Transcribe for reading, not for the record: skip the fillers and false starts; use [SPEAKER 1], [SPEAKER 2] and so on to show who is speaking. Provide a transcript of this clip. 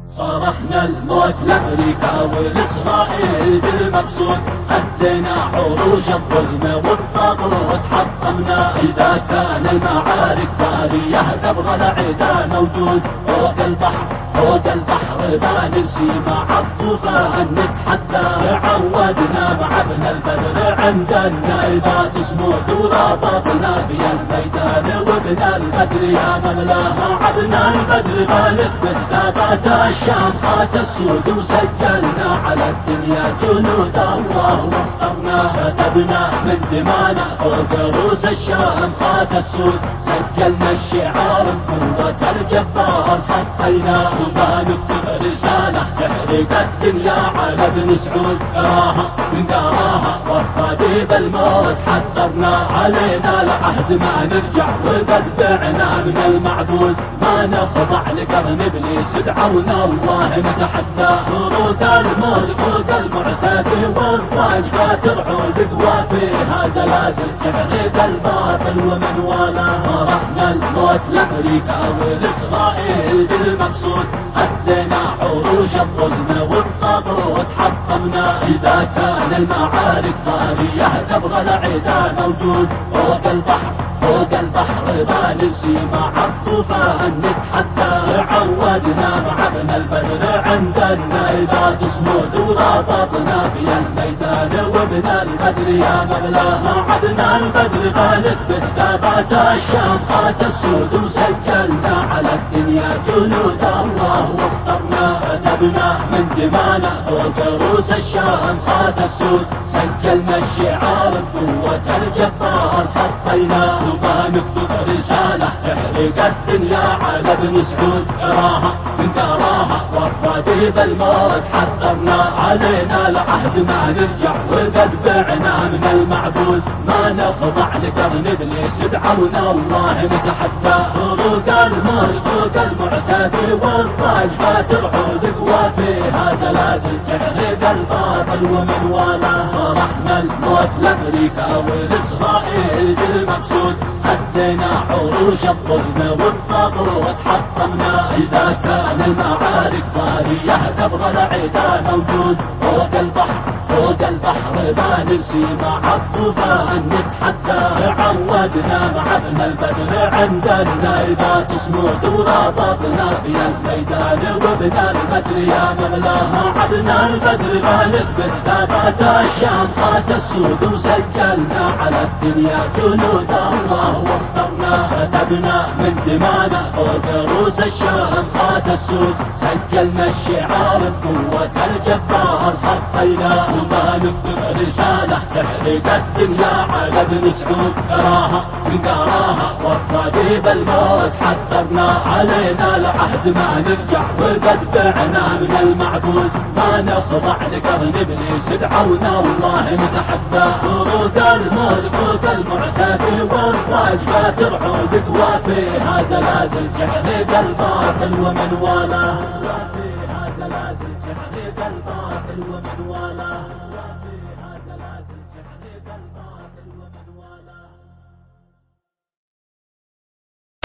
[SPEAKER 1] صرخنا الموت لأمريكا والإسرائيل بالمقصود، هزينا عروش الظلم والطاغوت، حطمنا إذا كان المعارك ثانية قبر العدا موجود. فوق البحر بنرسي مع الطوفان نتحدى، عودنا مع ابن البدر عند النايبات صمود، ورابطنا في الميدان وابن البدر يا مغلاها عبنا البدر بنثبت ثبات الشام خات السود، وسجلنا على الدنيا جنود الله واخترنا، كتبنا من دمانا فوق روس الشام خات السود، سجلنا الشعار بقوة الجبار، خطينا وما نكتب رسالة تحرق الدنيا على ابن سعود، من قراها والطبيب بالموت حذرنا، علينا العهد ما نرجع وقد بعنا من المعبود، ما نخضع لقرن ابليس دعونا الله نتحدى، خروج الموت فوق المعتاد والواجهات رعود قوى فيها زلازل تحرق الباطل ومن والاه. صرخنا الموت لأمريكا والإسرائيل بالمقصود، هزينا عروش الظلم والطاغوت، حطمنا إذا كان المعارك ثانية قبر العدا موجود. فوق البحر بنرسي مع الطوفان نتحدى، عودنا مع ابن البدر عند النايبات صمود، ورابطنا في الميدان وابن البدر يا مغلاها عبنا البدر بنثبت ثبات الشام خات السود، وسجلنا على الدنيا جنود الله واخترنا، كتبنا من دمانا فوق روس الشام خات السود، سجلنا الشعار بقوة الجبار، خطينا وما نكتب رسالة تحرق الدنيا على ابن سعود، من قراها والطبيب الموت حذرنا، علينا العهد ما نرجع وقد بعنا من المعبود، ما نخضع لقرن ابليس دعونا الله نتحدى، خروج الموت فوق المعتاد والواجهات رعود قوى فيها زلازل تحرق الباطل ومن والاه. صرخنا الموت لأمريكا والإسرائيل بالمقصود، هزينا عروش الظلم والطاغوت، حطمنا إذا كان المعارك ثانية قبر العدا موجود. فوق البحر بنرسي مع الطوفان نتحدى، عودنا مع ابن البدر عند النايبات صمود، ورابطنا في الميدان وابن البدر يا مغلاها عبنا البدر بنثبت ثبات الشام خات السود، وسجلنا على الدنيا جنود الله واخترنا، كتبنا من دمانا فوق روس الشام خات السود، سجلنا الشعار بقوة الجبار، خطينا وما نكتب رسالة تحرق الدنيا على ابن سعود، من قراها والطبيب الموت حذرنا، علينا العهد ما نرجع وقد بعنا من المعبود، ما نخضع لقرن ابليس دعونا الله نتحدى، خروج الموت فوق المعتاد والواجهات رعود قوى فيها زلازل تحرق الباطل ومن والاه، فيها زلازل تحرق الباطل ومن والاه، فيها زلازل تحرق